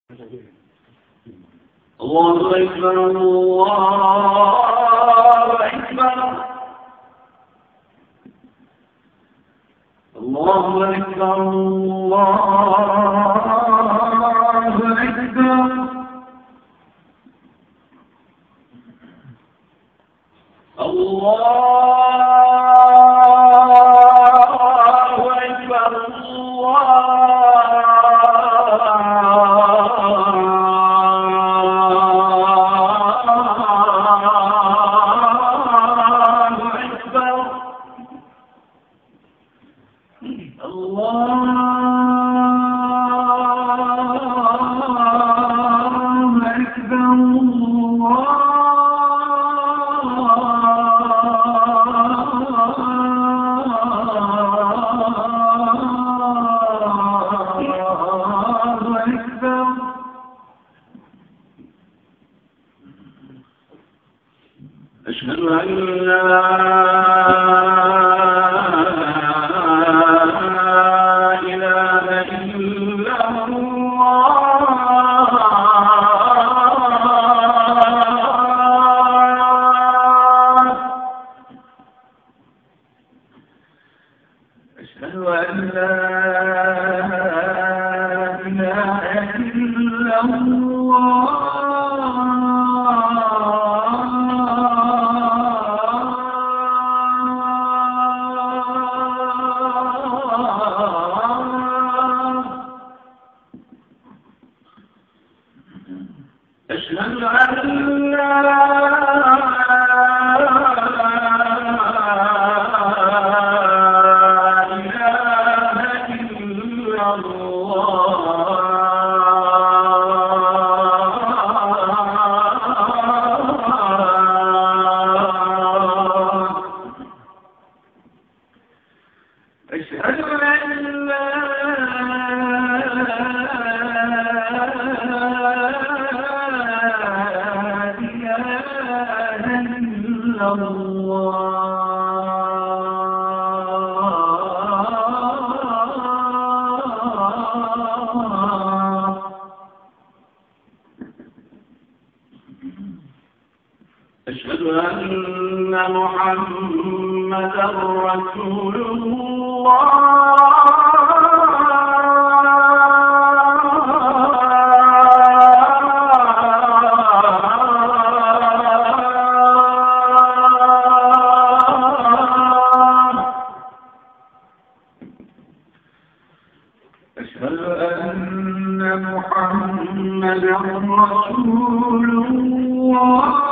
الله أكبر الله أكبر الله أكبر الله أكبر أشهد أن لا إله إلا الله أشهد أن لا إله إلا الله أشهد أن لا إله إلا الله أشهد أن لا أشهد أن محمدا رسول الله أشهد أن محمدا رسول الله